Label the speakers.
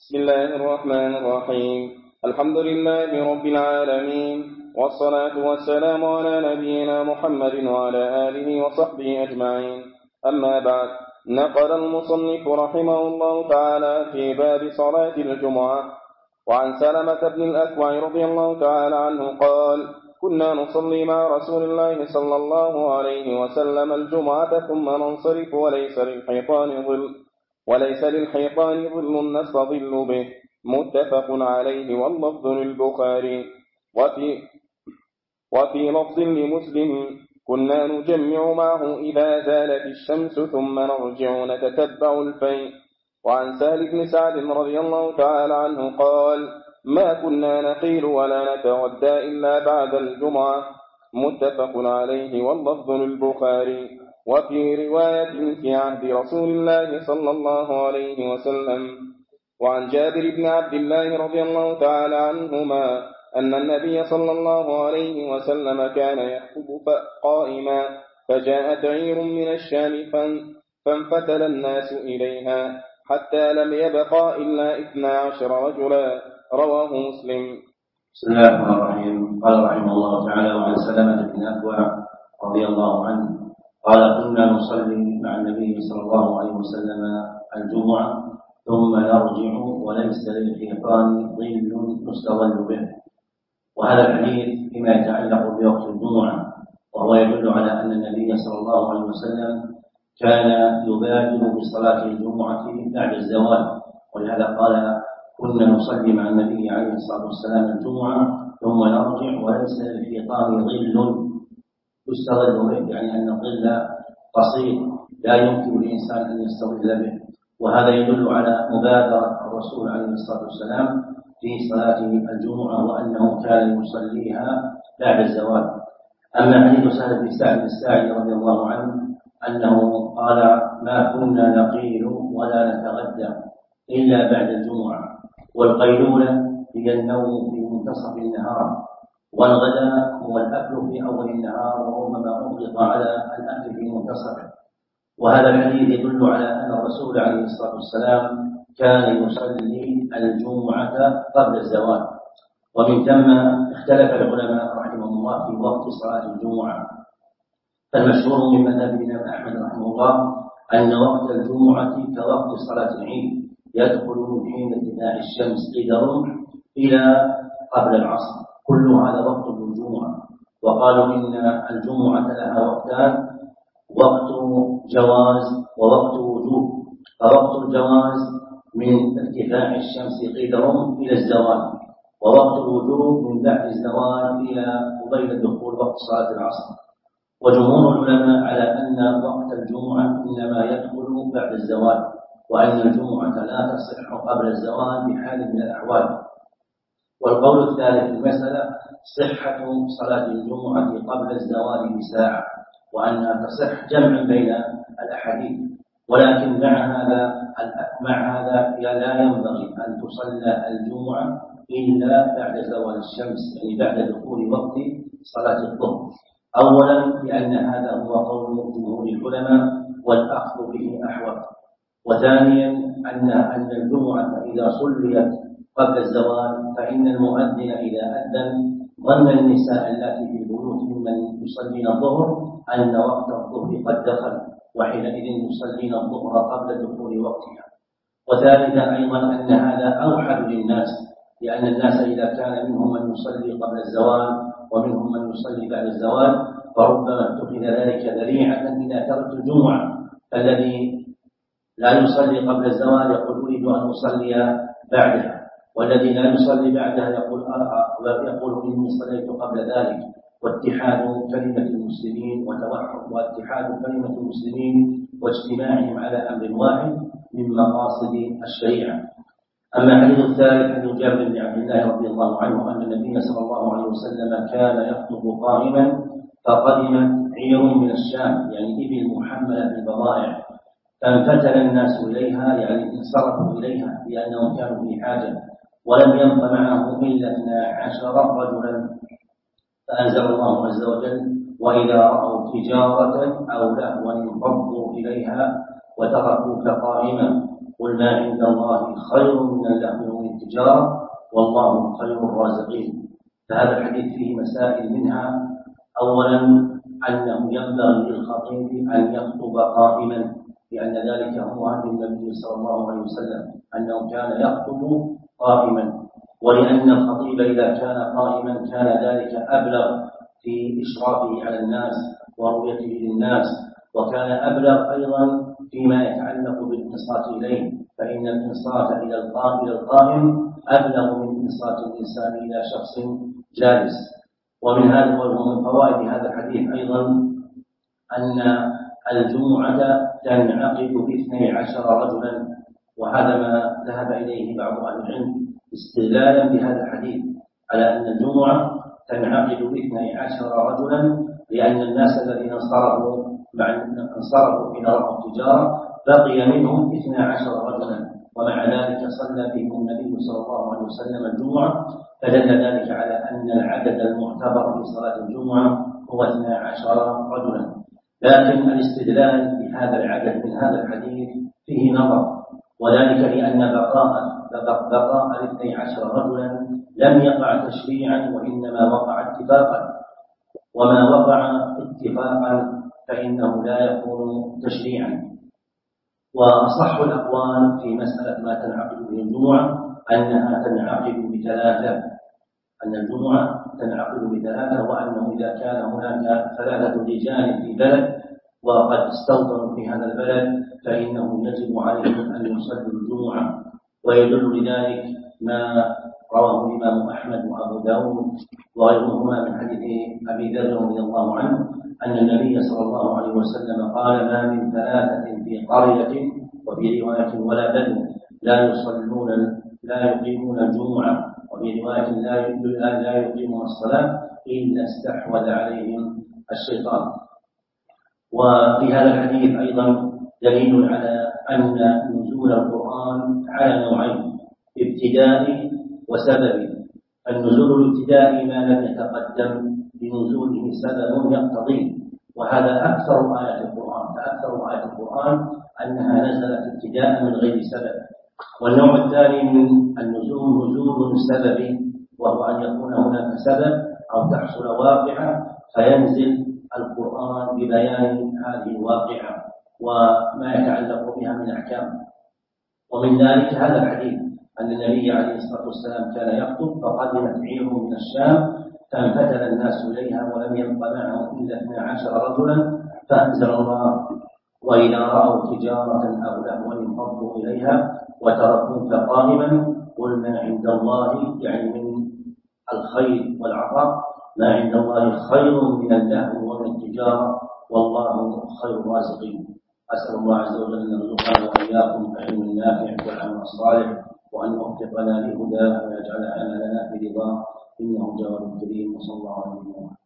Speaker 1: بسم الله الرحمن الرحيم. الحمد لله رب العالمين، والصلاة والسلام على نبينا محمد وعلى آله وصحبه أجمعين. أما بعد، نقل المصنف رحمه الله تعالى في باب صلاة الجمعة وعن سلمة بن الأكوع رضي الله تعالى عنه قال: كنا نصلي مع رسول الله صلى الله عليه وسلم الجمعة ثم ننصرف وليس للحيطان ظل نستظل به. متفق عليه واللفظ للبخاري. وفي لفظ لمسلم: كنا نجمع معه إذا زالت الشمس ثم نرجع نتتبع الفيء. وعن سهل بن سعد رضي الله تعالى عنه قال: ما كنا نقيل ولا نتغدى إلا بعد الجمعة. متفق عليه واللفظ للبخاري. وفي رواية في عهد رسول الله صلى الله عليه وسلم. وعن جابر بن عبد الله رضي الله تعالى عنهما أن النبي صلى الله عليه وسلم كان يخطب قائما، فجاءت عير من الشام فانفتل الناس إليها حتى لم يبقى إلا 12 رجلا. رواه مسلم.
Speaker 2: بسم الله الرحمن الرحيم. قال رحمه الله تعالى: وعن سلمة بن الأكوع رضي الله عنه قال: كنا نصلي مع النبي صلى الله عليه وسلم الجمعة ثم نرجع وليس للحيطان ظل نستظل به. وهذا الحديث فيما يتعلق بوقت الجمعة، وهو يدل على أن النبي صلى الله عليه وسلم كان يبادر بصلاة الجمعة بعد الزوال، ولهذا قال: كنا نصلي مع النبي عليه الصلاة والسلام الجمعة ثم نرجع وليس للحيطان ظل يستظل به، يعني أن الظل قصير لا يمكن للإنسان أن يستظل به. وهذا يدل على مبادرة الرسول عليه الصلاة والسلام في صلاة الجمعة، وأنه كان يصليها بعد الزوال. أما حديث سهل بن سعد الساعدي رضي الله عنه أنه قال: ما كنا نقيل ولا نتغدى إلا بعد الجمعة. والقيلولة هي النوم في منتصف النهار، والغداء هو الأكل في أول النهار، وربما أطلق على الأكل في منتصفه. وهذا الحديث يدل على أن الرسول عليه الصلاة والسلام كان يصلي الجمعة قبل الزوال. ومن ثم اختلف العلماء رحمهم الله في وقت صلاة الجمعة. فالمشهور من مذهب الإمام أحمد رحمه الله أن وقت الجمعة كوقت صلاة العيد، يدخل من حين ارتفاع الشمس قيد الرمح إلى قبل العصر، كل هذا وقت الجمعة. وقالوا إن الجمعة لها وقتان: وقت جواز ووقت وجوب. فوقت الجواز من ارتفاع الشمس قيد الرمح إلى الزوال، ووقت الوجوب من بعد الزوال إلى قبيل دخول وقت صلاة العصر. وجمهور العلماء على أن وقت الجمعة إنما يدخل بعد الزوال، وأن الجمعة لا تصح قبل الزوال بحال من الأحوال. والقول الثالث في المسألة صحة صلاة الجمعة قبل الزوال بساعة، وأنها تصح جمعا بين الأحاديث. ولكن مع هذا لا ينبغي أن تصلى الجمعة إلا بعد زوال الشمس، يعني بعد دخول وقت صلاة الظهر. أولا لأن هذا هو قول جمهور العلماء والأخذ به أحوط. وثانيا أن الجمعة إذا صليت قبل الزوال فإن المؤذن إذا أذن ظن النساء اللاتي في البيوت ممن يصلين الظهر أن وقت الظهر قد دخل، وحينئذ يصلين الظهر قبل دخول وقتها. وثالثا أيضا أن هذا أوحد للناس، لأن الناس إذا كان منهم من يصلي قبل الزوال ومنهم من يصلي بعد الزوال فربما اتخذ ذلك ذريعة إلى ترك الجمعة. فالذي لا يصلي قبل الزوال يقول: أريد أن أصلي بعدها، والذي لا يصلي بعدها يقول إني صليت قبل ذلك. واتحاد كلمة المسلمين واتحاد كلمة المسلمين واجتماعهم على أمر واحد من مقاصد الشريعة. أما الحديث الثالث حديث جابر بن عبد الله رضي الله عنه أن النبي صلى الله عليه وسلم كان يخطب قائما، فقدم عير من الشام، يعني إبل محملة بالبضائع، فانفتل الناس إليها، يعني انصرفوا إليها لأنهم كانوا في حاجة، ولم يبق معه إلا 12 رجلا. فأنزل الله عز وجل: وإذا رأوا تجارة أو لهوا انفضوا إليها وتركوك قائما. قل ما عند الله خير من اللهو والتجارة والله خير الرازقين. فهذا الحديث فيه مسائل، منها أولا أنه ينبغي للخطيب أن يخطب قائما، لأن ذلك هو هدي النبي صلى الله عليه وسلم أنه كان يخطب قائما، ولأن الخطيب إذا كان قائما كان ذلك أبلغ في إشرافه على الناس ورؤيته للناس، وكان أبلغ أيضا فيما يتعلق بالانصات إليه، فإن الانصات إلى القائم أبلغ من انصات الإنسان إلى شخص جالس. ومن هذا ومن فوائد هذا الحديث أيضا أن الجمعة تنعقد ب12 رجلا، وهذا ما ذهب إليه بعض أهل العلم استدلالا بهذا الحديث على أن الجمعة تنعقد ب12 رجلا، لأن الناس الذين انصرفوا إلى رفع التجارة بقي منهم 12 رجلا، ومع ذلك صلى بهم النبي صلى الله عليه وسلم الجمعة، فدل ذلك على أن العدد المعتبر في صلاة الجمعة هو 12 رجلا. لكن الاستدلال بهذا العدد من هذا الحديث فيه نظر، وذلك لأن بقاء 12 رجلا لم يقع تشريعا وإنما وقع اتفاقا، وما وقع اتفاقا فإنه لا يكون تشريعا. وأصح الأقوال في مسألة ما تنعقد به الجمعة أنها تنعقد ب3، أن الجمعة تنعقد ب3، وأنه إذا كان هناك 3 رجال في بلد وقد استوطنوا في هذا البلد فإنه يجب عليهم أن يصلوا الجمعة. ويدل لذلك ما رواه الإمام أحمد وأبو داود وغيرهما من حديث أبي ذر رضي الله عنه أن النبي صلى الله عليه وسلم قال: ما من 3 في قرية، وفي رواية ولا بدو، لا يقيمون الجمعة، وفي رواية لا يقيمون الصلاة إلا استحوذ عليهم الشيطان. وفي هذا الحديث أيضا دليل على أن نزول القرآن على نوعين: ابتدائي وسببي. النزول الابتدائي ما لم يتقدم بنزوله سبب يقتضيه، وهذا أكثر آيات القرآن، فأكثر آيات القرآن أنها نزلت ابتداء من غير سبب. والنوع الثاني من النزول نزول سببي، وهو أن يكون هناك سبب أو تحصل واقعة فينزل القرآن ببيان هذه الواقعة وما يتعلق بها من أحكام. ومن ذلك هذا الحديث أن النبي عليه الصلاة والسلام كان يخطب فقدمت عير من الشام فانفتل الناس إليها ولم يبق معهم إلا 12 رجلا، فأنزل الله: وإذا رأوا تجارة أو لهوا انفضوا إليها وتركوك قائما قل ما عند الله، يعني من الخير والعطاء، ما عند الله خير من اللهو ومن التجارة والله خير الرازقين. أسأل الله عز وجل أن يرزقنا وإياكم العلم النافع والعمل الصالح، وأن يوفقنا لهداه ويجعل عملنا في رضاه، إنه جواد كريم. وصلى الله عليه وسلم.